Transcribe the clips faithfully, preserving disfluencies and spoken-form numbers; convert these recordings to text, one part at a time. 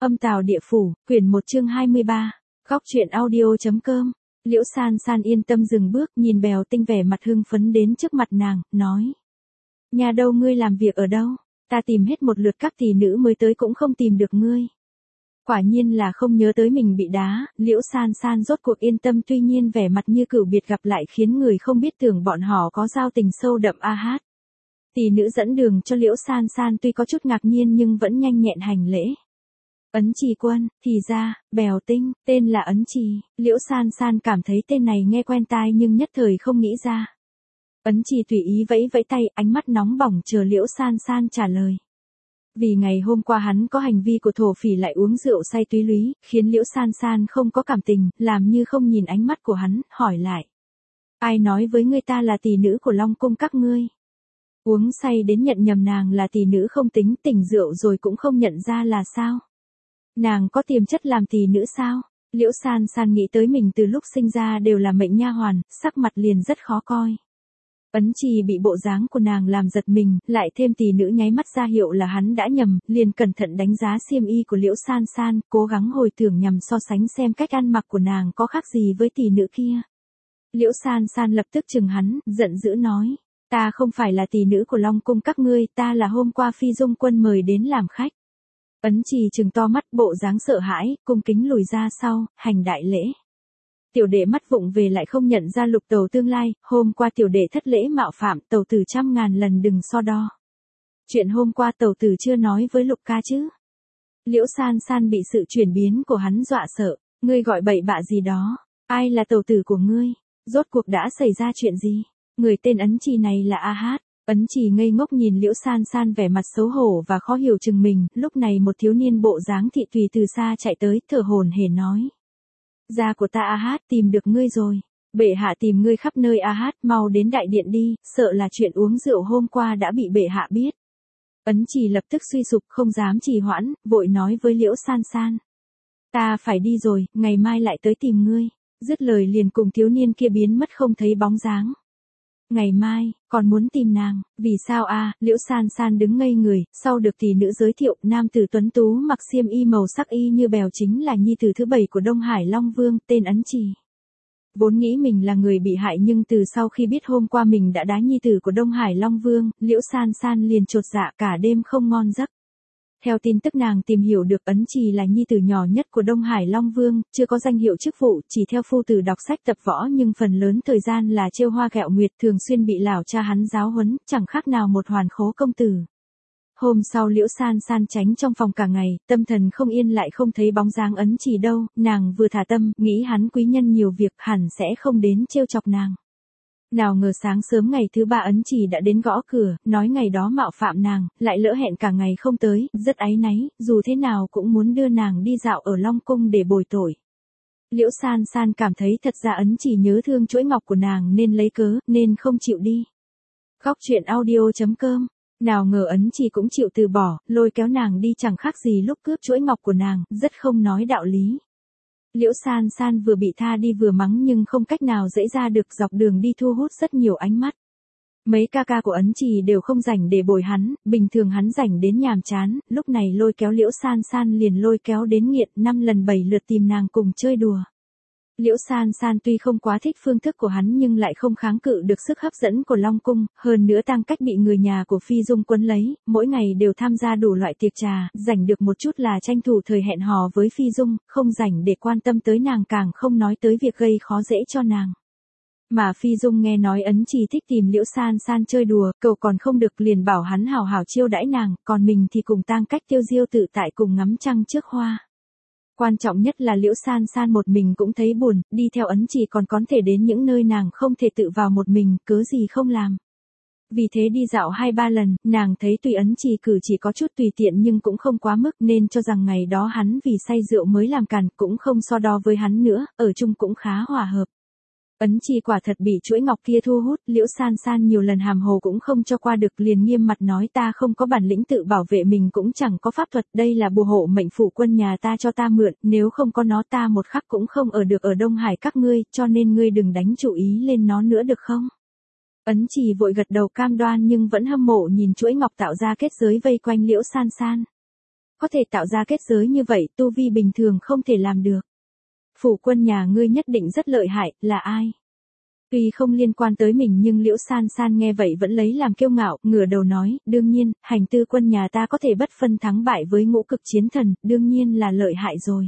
Âm Tào Địa Phủ, quyển một chương hai mươi ba, góc truyện audio.com. Liễu San San yên tâm dừng bước, nhìn Bèo Tinh vẻ mặt hưng phấn đến trước mặt nàng, nói. Nhà đâu ngươi làm việc ở đâu? Ta tìm hết một lượt các tỷ nữ mới tới cũng không tìm được ngươi. Quả nhiên là không nhớ tới mình bị đá, Liễu San San rốt cuộc yên tâm, tuy nhiên vẻ mặt như cửu biệt gặp lại khiến người không biết tưởng bọn họ có giao tình sâu đậm a hát. Tỷ nữ dẫn đường cho Liễu San San tuy có chút ngạc nhiên nhưng vẫn nhanh nhẹn hành lễ. Ấn Trì Quân, thì ra, Bèo Tinh, tên là Ấn Trì, Liễu San San cảm thấy tên này nghe quen tai nhưng nhất thời không nghĩ ra. Ấn Trì tùy ý vẫy vẫy tay, ánh mắt nóng bỏng chờ Liễu San San trả lời. Vì ngày hôm qua hắn có hành vi của thổ phỉ lại uống rượu say túy lúy, khiến Liễu San San không có cảm tình, làm như không nhìn ánh mắt của hắn, hỏi lại. Ai nói với ngươi ta là tỷ nữ của Long Cung các ngươi? Uống say đến nhận nhầm nàng là tỷ nữ không tính, tỉnh rượu rồi cũng không nhận ra là sao? Nàng có tiềm chất làm tỷ nữ sao? Liễu San San nghĩ tới mình từ lúc sinh ra đều là mệnh nha hoàn, sắc mặt liền rất khó coi. Ấn Trì bị bộ dáng của nàng làm giật mình, lại thêm tỷ nữ nháy mắt ra hiệu là hắn đã nhầm, liền cẩn thận đánh giá xiêm y của Liễu San San, cố gắng hồi tưởng nhằm so sánh xem cách ăn mặc của nàng có khác gì với tỷ nữ kia. Liễu San San lập tức chừng hắn, giận dữ nói, ta không phải là tỷ nữ của Long Cung các ngươi, ta là hôm qua Phi Dung Quân mời đến làm khách. Ấn Trì trừng to mắt, bộ dáng sợ hãi, cung kính lùi ra sau, hành đại lễ. Tiểu đệ mắt vụng về lại không nhận ra Lục Tầu tương lai, hôm qua tiểu đệ thất lễ mạo phạm, Tầu tử trăm ngàn lần đừng so đo. Chuyện hôm qua Tầu tử chưa nói với Lục ca chứ? Liễu San San bị sự chuyển biến của hắn dọa sợ, ngươi gọi bậy bạ gì đó, ai là Tầu tử của ngươi? Rốt cuộc đã xảy ra chuyện gì? Người tên Ấn Trì này là A Hát. Ấn Trì ngây ngốc nhìn Liễu San San vẻ mặt xấu hổ và khó hiểu chừng mình, lúc này một thiếu niên bộ dáng thị tùy từ xa chạy tới, thở hổn hển nói. Gia của ta A Hát tìm được ngươi rồi, bệ hạ tìm ngươi khắp nơi A Hát, mau đến đại điện đi, sợ là chuyện uống rượu hôm qua đã bị bệ hạ biết. Ấn Trì lập tức suy sụp không dám trì hoãn, vội nói với Liễu San San. Ta phải đi rồi, ngày mai lại tới tìm ngươi, dứt lời liền cùng thiếu niên kia biến mất không thấy bóng dáng. Ngày mai, còn muốn tìm nàng, vì sao a? À, Liễu San San đứng ngây người, sau được tỷ nữ giới thiệu, nam tử tuấn tú mặc xiêm y màu sắc y như bèo chính là nhi tử thứ bảy của Đông Hải Long Vương, tên Ấn Trì. Vốn nghĩ mình là người bị hại nhưng từ sau khi biết hôm qua mình đã đá nhi tử của Đông Hải Long Vương, Liễu San San liền chột dạ cả đêm không ngon giấc. Theo tin tức nàng tìm hiểu được Ấn Trì là nhi tử nhỏ nhất của Đông Hải Long Vương, chưa có danh hiệu chức vụ, chỉ theo phu tử đọc sách tập võ nhưng phần lớn thời gian là trêu hoa ghẹo nguyệt, thường xuyên bị lão cha hắn giáo huấn, chẳng khác nào một hoàn khố công tử. Hôm sau Liễu San San tránh trong phòng cả ngày, tâm thần không yên lại không thấy bóng dáng Ấn Trì đâu, nàng vừa thả tâm, nghĩ hắn quý nhân nhiều việc hẳn sẽ không đến trêu chọc nàng. Nào ngờ sáng sớm ngày thứ ba Ấn Trì đã đến gõ cửa, nói ngày đó mạo phạm nàng, lại lỡ hẹn cả ngày không tới, rất áy náy, dù thế nào cũng muốn đưa nàng đi dạo ở Long Cung để bồi tội. Liễu San San cảm thấy thật ra Ấn Trì nhớ thương chuỗi ngọc của nàng nên lấy cớ, nên không chịu đi. Góc truyện audio.com. Nào ngờ Ấn Trì cũng chịu từ bỏ, lôi kéo nàng đi chẳng khác gì lúc cướp chuỗi ngọc của nàng, rất không nói đạo lý. Liễu San San vừa bị tha đi vừa mắng nhưng không cách nào dễ ra được, dọc đường đi thu hút rất nhiều ánh mắt. Mấy ca ca của Ấn Trì đều không rảnh để bồi hắn, bình thường hắn rảnh đến nhàm chán, lúc này lôi kéo Liễu San San liền lôi kéo đến nghiện, năm lần bảy lượt tìm nàng cùng chơi đùa. Liễu San San tuy không quá thích phương thức của hắn nhưng lại không kháng cự được sức hấp dẫn của Long Cung, hơn nữa tăng cách bị người nhà của Phi Dung Quân lấy, mỗi ngày đều tham gia đủ loại tiệc trà, rảnh được một chút là tranh thủ thời hẹn hò với Phi Dung, không rảnh để quan tâm tới nàng càng không nói tới việc gây khó dễ cho nàng. Mà Phi Dung nghe nói Ấn Trì thích tìm Liễu San San chơi đùa, cầu còn không được liền bảo hắn hào hào chiêu đãi nàng, còn mình thì cùng tang cách tiêu diêu tự tại cùng ngắm trăng trước hoa. Quan trọng nhất là Liễu San San một mình cũng thấy buồn, đi theo Ấn Trì còn có thể đến những nơi nàng không thể tự vào một mình, cớ gì không làm. Vì thế đi dạo hai ba lần, nàng thấy tuy Ấn Trì cử chỉ có chút tùy tiện nhưng cũng không quá mức nên cho rằng ngày đó hắn vì say rượu mới làm càn, cũng không so đo với hắn nữa, ở chung cũng khá hòa hợp. Ấn Trì quả thật bị chuỗi ngọc kia thu hút, Liễu San San nhiều lần hàm hồ cũng không cho qua được, liền nghiêm mặt nói ta không có bản lĩnh tự bảo vệ mình cũng chẳng có pháp thuật, đây là bùa hộ mệnh phụ quân nhà ta cho ta mượn, nếu không có nó ta một khắc cũng không ở được ở Đông Hải các ngươi, cho nên ngươi đừng đánh chủ ý lên nó nữa được không? Ấn Trì vội gật đầu cam đoan nhưng vẫn hâm mộ nhìn chuỗi ngọc tạo ra kết giới vây quanh Liễu San San. có thể tạo ra kết giới như vậy, tu vi bình thường không thể làm được. Phủ quân nhà ngươi nhất định rất lợi hại, là ai? Tuy không liên quan tới mình nhưng Liễu San San nghe vậy vẫn lấy làm kiêu ngạo, ngửa đầu nói, đương nhiên, hành tư quân nhà ta có thể bất phân thắng bại với ngũ cực chiến thần, đương nhiên là lợi hại rồi.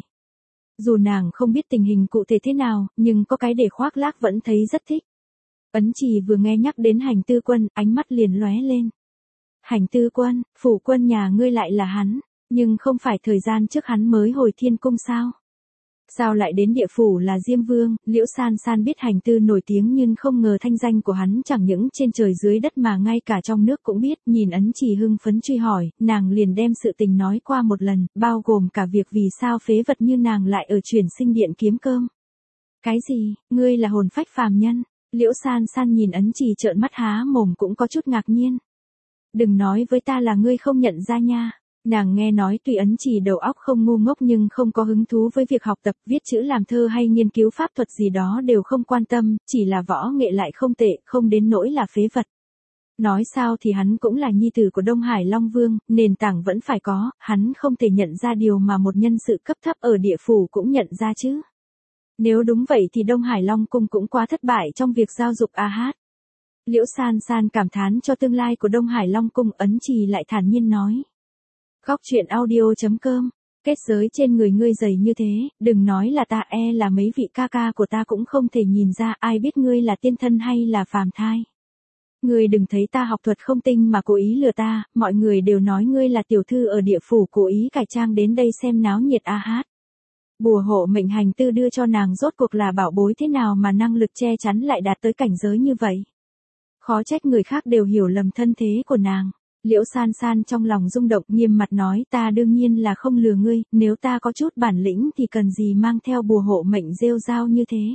Dù nàng không biết tình hình cụ thể thế nào, nhưng có cái để khoác lác vẫn thấy rất thích. Ấn Trì vừa nghe nhắc đến hành tư quân, ánh mắt liền lóe lên. Hành tư quân, phủ quân nhà ngươi lại là hắn, nhưng không phải thời gian trước hắn mới hồi thiên cung sao? Sao lại đến địa phủ là Diêm Vương? Liễu San San biết hành tư nổi tiếng nhưng không ngờ thanh danh của hắn chẳng những trên trời dưới đất mà ngay cả trong nước cũng biết. Nhìn Ấn Trì hưng phấn truy hỏi, nàng liền đem sự tình nói qua một lần, bao gồm cả việc vì sao phế vật như nàng lại ở chuyển sinh điện kiếm cơm. Cái gì, ngươi là hồn phách phàm nhân? Liễu San San nhìn Ấn Trì trợn mắt há mồm cũng có chút ngạc nhiên. Đừng nói với ta là ngươi không nhận ra nha. Nàng nghe nói tuy Ấn Trì đầu óc không ngu ngốc nhưng không có hứng thú với việc học tập, viết chữ làm thơ hay nghiên cứu pháp thuật gì đó đều không quan tâm, chỉ là võ nghệ lại không tệ, không đến nỗi là phế vật. Nói sao thì hắn cũng là nhi tử của Đông Hải Long Vương, nền tảng vẫn phải có, hắn không thể nhận ra điều mà một nhân sự cấp thấp ở địa phủ cũng nhận ra chứ. Nếu đúng vậy thì Đông Hải Long Cung cũng quá thất bại trong việc giao dục A Hát. Liễu San San cảm thán cho tương lai của Đông Hải Long Cung. Ấn Trì lại thản nhiên nói. Góc truyện audio chấm com, kết giới trên người ngươi dày như thế, đừng nói là ta, e là mấy vị ca ca của ta cũng không thể nhìn ra, ai biết ngươi là tiên thân hay là phàm thai. Ngươi đừng thấy ta học thuật không tinh mà cố ý lừa ta, mọi người đều nói ngươi là tiểu thư ở địa phủ cố ý cải trang đến đây xem náo nhiệt A Hát. Bùa hộ mệnh hành tư đưa cho nàng rốt cuộc là bảo bối thế nào mà năng lực che chắn lại đạt tới cảnh giới như vậy. Khó trách người khác đều hiểu lầm thân thế của nàng. Liễu San San trong lòng rung động, nghiêm mặt nói, ta đương nhiên là không lừa ngươi, nếu ta có chút bản lĩnh thì cần gì mang theo bùa hộ mệnh rêu rao như thế.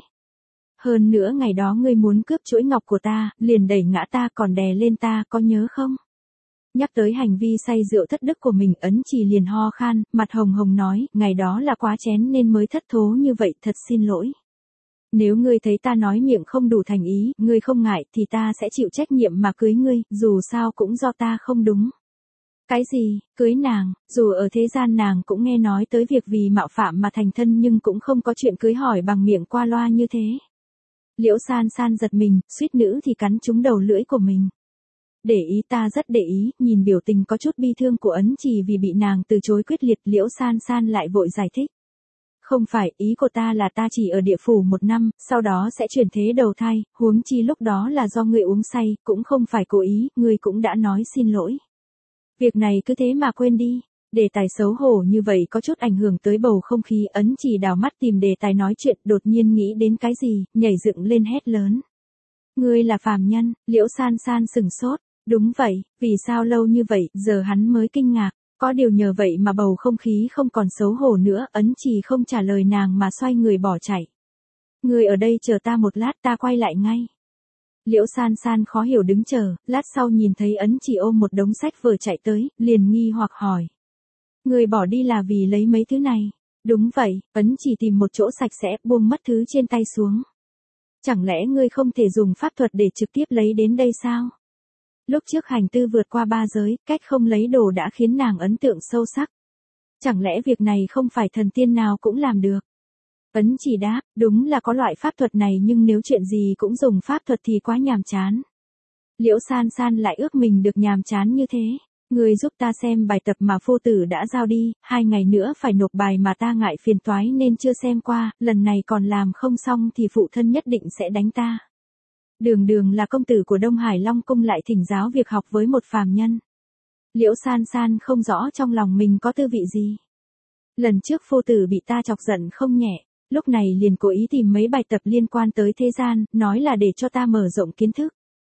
Hơn nữa ngày đó ngươi muốn cướp chuỗi ngọc của ta, liền đẩy ngã ta còn đè lên ta, có nhớ không? Nhắc tới hành vi say rượu thất đức của mình, Ấn Trì liền ho khan, mặt hồng hồng nói, ngày đó là quá chén nên mới thất thố như vậy, thật xin lỗi. Nếu ngươi thấy ta nói miệng không đủ thành ý, ngươi không ngại thì ta sẽ chịu trách nhiệm mà cưới ngươi, dù sao cũng do ta không đúng. Cái gì, cưới nàng, dù ở thế gian nàng cũng nghe nói tới việc vì mạo phạm mà thành thân nhưng cũng không có chuyện cưới hỏi bằng miệng qua loa như thế. Liễu San San giật mình, suýt nữ thì cắn trúng đầu lưỡi của mình. Để ý, ta rất để ý, nhìn biểu tình có chút bi thương của Ấn Trì vì bị nàng từ chối quyết liệt, Liễu San San lại vội giải thích. Không phải, ý của ta là ta chỉ ở địa phủ một năm, sau đó sẽ chuyển thế đầu thai, huống chi lúc đó là do ngươi uống say, cũng không phải cố ý, ngươi cũng đã nói xin lỗi. Việc này cứ thế mà quên đi, đề tài xấu hổ như vậy có chút ảnh hưởng tới bầu không khí. Ấn Trì đào mắt tìm đề tài nói chuyện, đột nhiên nghĩ đến cái gì, nhảy dựng lên hét lớn. Ngươi là phàm nhân? Liễu San San sừng sốt, đúng vậy, vì sao lâu như vậy, giờ hắn mới kinh ngạc. Có điều nhờ vậy mà bầu không khí không còn xấu hổ nữa. Ấn Trì không trả lời nàng mà xoay người bỏ chạy. Ngươi ở đây chờ ta một lát, ta quay lại ngay. Liễu San San khó hiểu đứng chờ, lát sau nhìn thấy Ấn Trì ôm một đống sách vở chạy tới, liền nghi hoặc hỏi. Ngươi bỏ đi là vì lấy mấy thứ này? Đúng vậy, Ấn Trì tìm một chỗ sạch sẽ, buông mất thứ trên tay xuống. Chẳng lẽ ngươi không thể dùng pháp thuật để trực tiếp lấy đến đây sao? Lúc trước hành tư vượt qua ba giới, cách không lấy đồ đã khiến nàng ấn tượng sâu sắc. Chẳng lẽ việc này không phải thần tiên nào cũng làm được? Ấn Trì đáp, đúng là có loại pháp thuật này nhưng nếu chuyện gì cũng dùng pháp thuật thì quá nhàm chán. Liễu San San lại ước mình được nhàm chán như thế. Ngươi giúp ta xem bài tập mà phu tử đã giao đi, hai ngày nữa phải nộp bài mà ta ngại phiền toái nên chưa xem qua, lần này còn làm không xong thì phụ thân nhất định sẽ đánh ta. Đường đường là công tử của Đông Hải Long Cung lại thỉnh giáo việc học với một phàm nhân. Liễu San San không rõ trong lòng mình có tư vị gì. Lần trước phu tử bị ta chọc giận không nhẹ, lúc này liền cố ý tìm mấy bài tập liên quan tới thế gian, nói là để cho ta mở rộng kiến thức.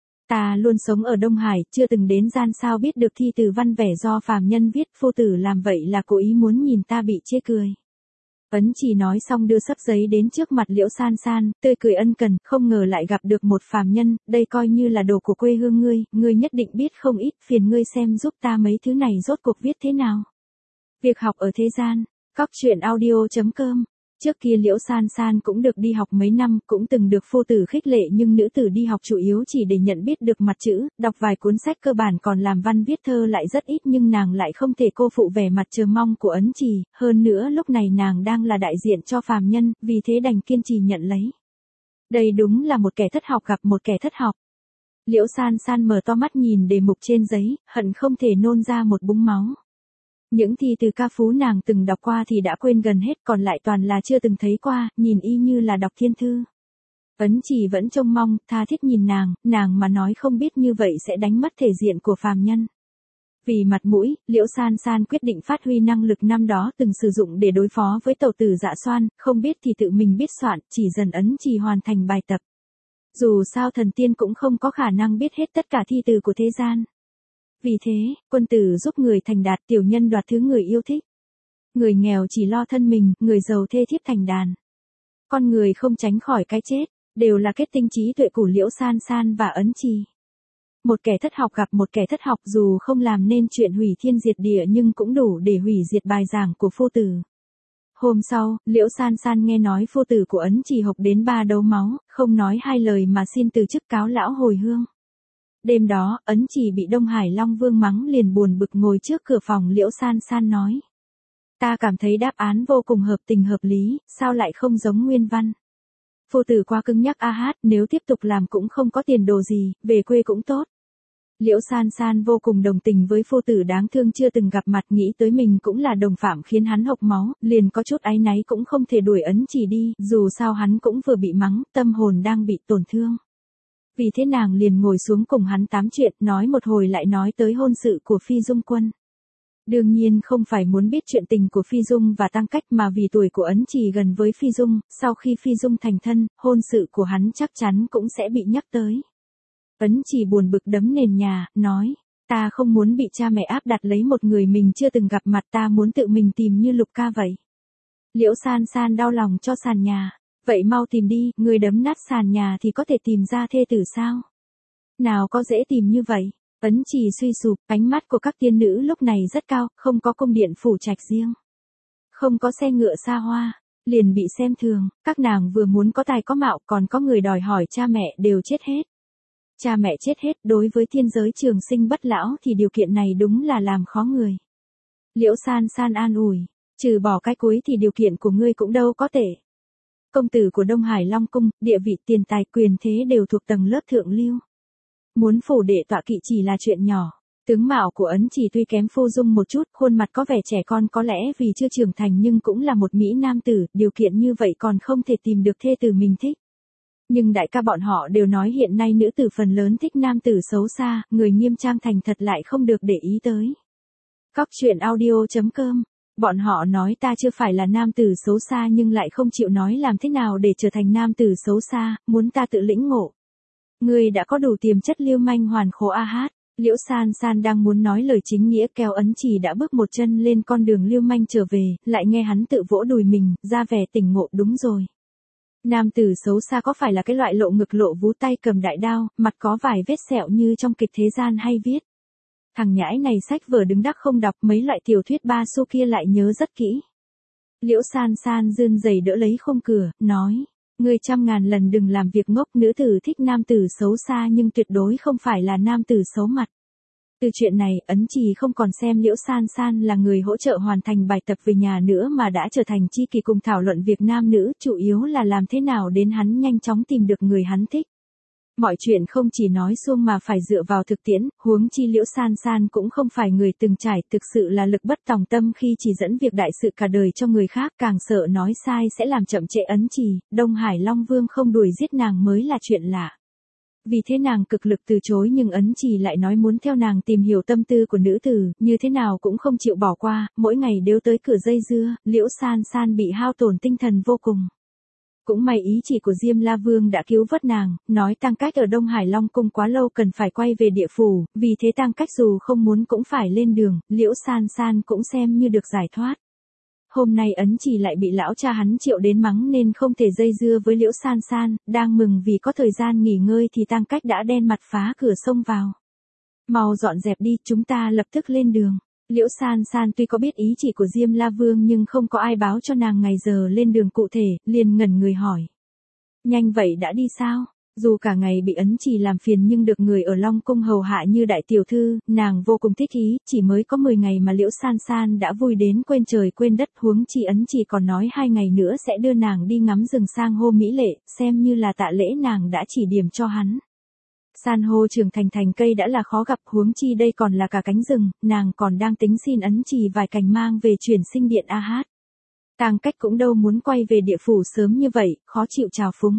Ta luôn sống ở Đông Hải, chưa từng đến gian sao biết được thi từ văn vẻ do phàm nhân viết, phu tử làm vậy là cố ý muốn nhìn ta bị chê cười. Ấn Trì nói xong đưa sấp giấy đến trước mặt Liễu San San, tươi cười ân cần, không ngờ lại gặp được một phàm nhân, đây coi như là đồ của quê hương ngươi, ngươi nhất định biết không ít, phiền ngươi xem giúp ta mấy thứ này rốt cuộc viết thế nào. Việc học ở thế gian, góc truyện audio chấm com Trước kia Liễu San San cũng được đi học mấy năm, cũng từng được phu tử khích lệ nhưng nữ tử đi học chủ yếu chỉ để nhận biết được mặt chữ, đọc vài cuốn sách cơ bản còn làm văn viết thơ lại rất ít nhưng nàng lại không thể cô phụ vẻ mặt chờ mong của Ấn Trì, hơn nữa lúc này nàng đang là đại diện cho phàm nhân, vì thế đành kiên trì nhận lấy. Đây đúng là một kẻ thất học gặp một kẻ thất học. Liễu San San mở to mắt nhìn đề mục trên giấy, hận không thể nôn ra một búng máu. Những thi từ ca phú nàng từng đọc qua thì đã quên gần hết, còn lại toàn là chưa từng thấy qua, nhìn y như là đọc thiên thư. Ấn Trì vẫn trông mong, tha thiết nhìn nàng, nàng mà nói không biết như vậy sẽ đánh mất thể diện của phàm nhân. Vì mặt mũi, Liễu San San quyết định phát huy năng lực năm đó từng sử dụng để đối phó với tẩu tử Dạ Xoan, không biết thì tự mình biết soạn, chỉ dần Ấn Trì hoàn thành bài tập. Dù sao thần tiên cũng không có khả năng biết hết tất cả thi từ của thế gian. Vì thế, quân tử giúp người thành đạt, tiểu nhân đoạt thứ người yêu thích. Người nghèo chỉ lo thân mình, người giàu thê thiếp thành đàn. Con người không tránh khỏi cái chết, đều là kết tinh trí tuệ của Liễu San San và Ấn Trì. Một kẻ thất học gặp một kẻ thất học dù không làm nên chuyện hủy thiên diệt địa nhưng cũng đủ để hủy diệt bài giảng của phu tử. Hôm sau, Liễu San San nghe nói phu tử của Ấn Trì học đến ba đấu máu, không nói hai lời mà xin từ chức cáo lão hồi hương. Đêm đó, Ấn Trì bị Đông Hải Long Vương mắng liền buồn bực ngồi trước cửa phòng. Liễu San San nói: Ta cảm thấy đáp án vô cùng hợp tình hợp lý, sao lại không giống nguyên văn? Phu tử quá cứng nhắc a hát, nếu tiếp tục làm cũng không có tiền đồ gì, về quê cũng tốt. Liễu San San vô cùng đồng tình với phu tử đáng thương chưa từng gặp mặt, nghĩ tới mình cũng là đồng phạm khiến hắn hộc máu, liền có chút áy náy cũng không thể đuổi Ấn Trì đi, dù sao hắn cũng vừa bị mắng, tâm hồn đang bị tổn thương. Vì thế nàng liền ngồi xuống cùng hắn tám chuyện, nói một hồi lại nói tới hôn sự của Phi Dung Quân. Đương nhiên không phải muốn biết chuyện tình của Phi Dung và Tăng Cách mà vì tuổi của Ấn Trì gần với Phi Dung, sau khi Phi Dung thành thân, hôn sự của hắn chắc chắn cũng sẽ bị nhắc tới. Ấn Trì buồn bực đấm nền nhà, nói: Ta không muốn bị cha mẹ áp đặt lấy một người mình chưa từng gặp mặt, ta muốn tự mình tìm như Lục ca vậy. Liễu San San đau lòng cho sàn nhà. Vậy mau tìm đi, người đấm nát sàn nhà thì có thể tìm ra thê tử sao? Nào có dễ tìm như vậy. Ấn Trì suy sụp, ánh mắt của các tiên nữ lúc này rất cao, không có cung điện phủ trạch riêng. Không có xe ngựa xa hoa, liền bị xem thường, các nàng vừa muốn có tài có mạo còn có người đòi hỏi cha mẹ đều chết hết. Cha mẹ chết hết đối với thiên giới trường sinh bất lão thì điều kiện này đúng là làm khó người. Liễu San San an ủi, trừ bỏ cái cuối thì điều kiện của ngươi cũng đâu có tệ. Công tử của Đông Hải Long Cung, địa vị tiền tài quyền thế đều thuộc tầng lớp thượng lưu. Muốn phủ đệ tọa kỵ chỉ là chuyện nhỏ. Tướng mạo của Ấn Trì tuy kém Phu Dung một chút, khuôn mặt có vẻ trẻ con có lẽ vì chưa trưởng thành nhưng cũng là một mỹ nam tử, điều kiện như vậy còn không thể tìm được thê tử mình thích. Nhưng đại ca bọn họ đều nói hiện nay nữ tử phần lớn thích nam tử xấu xa, người nghiêm trang thành thật lại không được để ý tới. Cóc truyện audio chấm com. Bọn họ nói ta chưa phải là nam tử xấu xa nhưng lại không chịu nói làm thế nào để trở thành nam tử xấu xa, muốn ta tự lĩnh ngộ. Ngươi đã có đủ tiềm chất lưu manh hoàn khố a hát. Liễu San San đang muốn nói lời chính nghĩa, kéo Ấn Trì đã bước một chân lên con đường lưu manh trở về, lại nghe hắn tự vỗ đùi mình, ra vẻ tỉnh ngộ. Đúng rồi. Nam tử xấu xa có phải là cái loại lộ ngực lộ vú tay cầm đại đao, mặt có vài vết sẹo như trong kịch thế gian hay viết. Thằng nhãi này sách vở đứng đắc không đọc, mấy loại tiểu thuyết ba xu kia lại nhớ rất kỹ. Liễu San San run rẩy đỡ lấy khung cửa, nói: Ngươi trăm ngàn lần đừng làm việc ngốc, nữ tử thích nam tử xấu xa nhưng tuyệt đối không phải là nam tử xấu mặt. Từ chuyện này, Ấn Trì không còn xem Liễu San San là người hỗ trợ hoàn thành bài tập về nhà nữa mà đã trở thành tri kỷ cùng thảo luận việc nam nữ, chủ yếu là làm thế nào đến hắn nhanh chóng tìm được người hắn thích. Mọi chuyện không chỉ nói suông mà phải dựa vào thực tiễn, huống chi Liễu San San cũng không phải người từng trải, thực sự là lực bất tòng tâm khi chỉ dẫn việc đại sự cả đời cho người khác, càng sợ nói sai sẽ làm chậm trễ Ấn Trì, Đông Hải Long Vương không đuổi giết nàng mới là chuyện lạ. Vì thế nàng cực lực từ chối nhưng Ấn Trì lại nói muốn theo nàng tìm hiểu tâm tư của nữ tử, như thế nào cũng không chịu bỏ qua, mỗi ngày đều tới cửa dây dưa, Liễu San San bị hao tổn tinh thần vô cùng. Cũng may ý chỉ của Diêm La Vương đã cứu vớt nàng, nói Tăng Cách ở Đông Hải Long Cung quá lâu cần phải quay về địa phủ, vì thế Tăng Cách dù không muốn cũng phải lên đường, Liễu San San cũng xem như được giải thoát. Hôm nay Ấn Trì lại bị lão cha hắn triệu đến mắng nên không thể dây dưa với Liễu San San, đang mừng vì có thời gian nghỉ ngơi thì Tăng Cách đã đen mặt phá cửa xông vào. Mau dọn dẹp đi, chúng ta lập tức lên đường. Liễu San San tuy có biết ý chỉ của Diêm La Vương nhưng không có ai báo cho nàng ngày giờ lên đường cụ thể, liền ngẩn người hỏi. Nhanh vậy đã đi sao? Dù cả ngày bị ấn trì làm phiền nhưng được người ở Long Cung hầu hạ như đại tiểu thư, nàng vô cùng thích ý, chỉ mới có mười ngày mà Liễu San San đã vui đến quên trời quên đất, huống chi ấn trì còn nói hai ngày nữa sẽ đưa nàng đi ngắm rừng sang hô mỹ lệ, xem như là tạ lễ nàng đã chỉ điểm cho hắn. San hô trưởng thành thành cây đã là khó gặp, huống chi đây còn là cả cánh rừng, nàng còn đang tính xin ấn trì vài cành mang về chuyển sinh điện A Hát. Tang Cách cũng đâu muốn quay về địa phủ sớm như vậy, khó chịu chào phúng.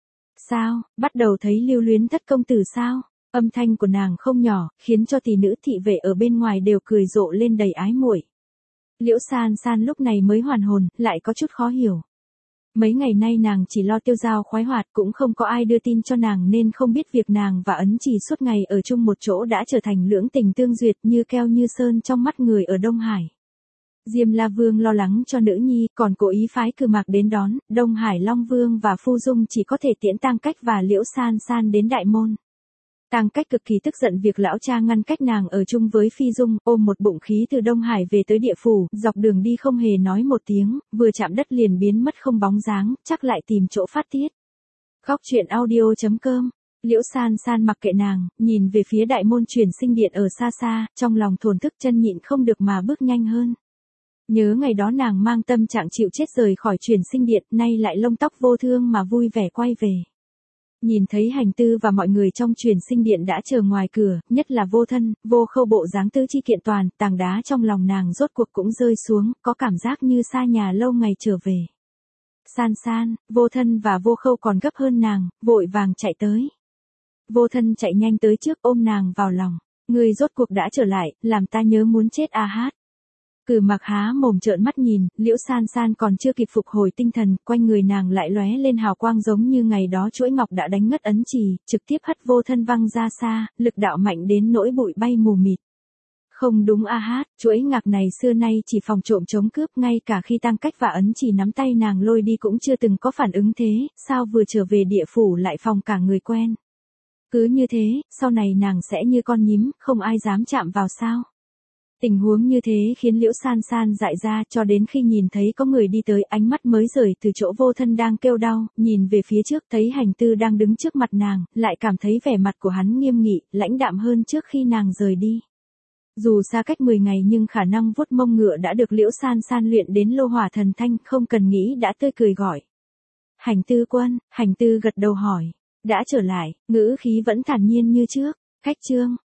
Sao, bắt đầu thấy lưu luyến thất công tử sao? Âm thanh của nàng không nhỏ, khiến cho tỷ nữ thị vệ ở bên ngoài đều cười rộ lên đầy ái muội. Liễu San San lúc này mới hoàn hồn, lại có chút khó hiểu. Mấy ngày nay nàng chỉ lo tiêu dao khoái hoạt, cũng không có ai đưa tin cho nàng nên không biết việc nàng và ấn trì suốt ngày ở chung một chỗ đã trở thành lưỡng tình tương duyệt như keo như sơn trong mắt người ở Đông Hải. Diêm La Vương lo lắng cho nữ nhi, còn cố ý phái cử mạc đến đón, Đông Hải Long Vương và Phu Dung chỉ có thể tiễn Tang Cách và Liễu San San đến đại môn. Tang Cách cực kỳ tức giận việc lão cha ngăn cách nàng ở chung với Phi Dung, ôm một bụng khí từ Đông Hải về tới địa phủ, dọc đường đi không hề nói một tiếng, vừa chạm đất liền biến mất không bóng dáng, chắc lại tìm chỗ phát tiết. Góc truyện audio chấm com. Liễu San San mặc kệ nàng, nhìn về phía đại môn chuyển sinh điện ở xa xa, trong lòng thổn thức chân nhịn không được mà bước nhanh hơn. Nhớ ngày đó nàng mang tâm trạng chịu chết rời khỏi chuyển sinh điện, nay lại lông tóc vô thương mà vui vẻ quay về. Nhìn thấy Hành Tư và mọi người trong chuyển sinh điện đã chờ ngoài cửa, nhất là Vô Thân, Vô Khâu bộ dáng tứ chi kiện toàn, tảng đá trong lòng nàng rốt cuộc cũng rơi xuống, có cảm giác như xa nhà lâu ngày trở về. San San, Vô Thân và Vô Khâu còn gấp hơn nàng, vội vàng chạy tới. Vô Thân chạy nhanh tới trước ôm nàng vào lòng. Người rốt cuộc đã trở lại, làm ta nhớ muốn chết A Hát. Cử Mặc há mồm trợn mắt nhìn, Liễu San San còn chưa kịp phục hồi tinh thần, quanh người nàng lại lóe lên hào quang giống như ngày đó chuỗi ngọc đã đánh ngất ấn trì, trực tiếp hất Vô Thân văng ra xa, lực đạo mạnh đến nỗi bụi bay mù mịt. Không đúng A Hát, chuỗi ngọc này xưa nay chỉ phòng trộm chống cướp, ngay cả khi Tang Cách và ấn trì nắm tay nàng lôi đi cũng chưa từng có phản ứng thế, sao vừa trở về địa phủ lại phòng cả người quen. Cứ như thế, sau này nàng sẽ như con nhím, không ai dám chạm vào sao. Tình huống như thế khiến Liễu San San dại ra, cho đến khi nhìn thấy có người đi tới, ánh mắt mới rời từ chỗ Vô Thân đang kêu đau, nhìn về phía trước thấy Hành Tư đang đứng trước mặt nàng, lại cảm thấy vẻ mặt của hắn nghiêm nghị, lãnh đạm hơn trước khi nàng rời đi. Dù xa cách mười ngày nhưng khả năng vuốt mông ngựa đã được Liễu San San luyện đến lô hỏa thần thanh, không cần nghĩ đã tươi cười gọi. Hành Tư quân, Hành Tư gật đầu hỏi, đã trở lại, ngữ khí vẫn thản nhiên như trước, khách trương.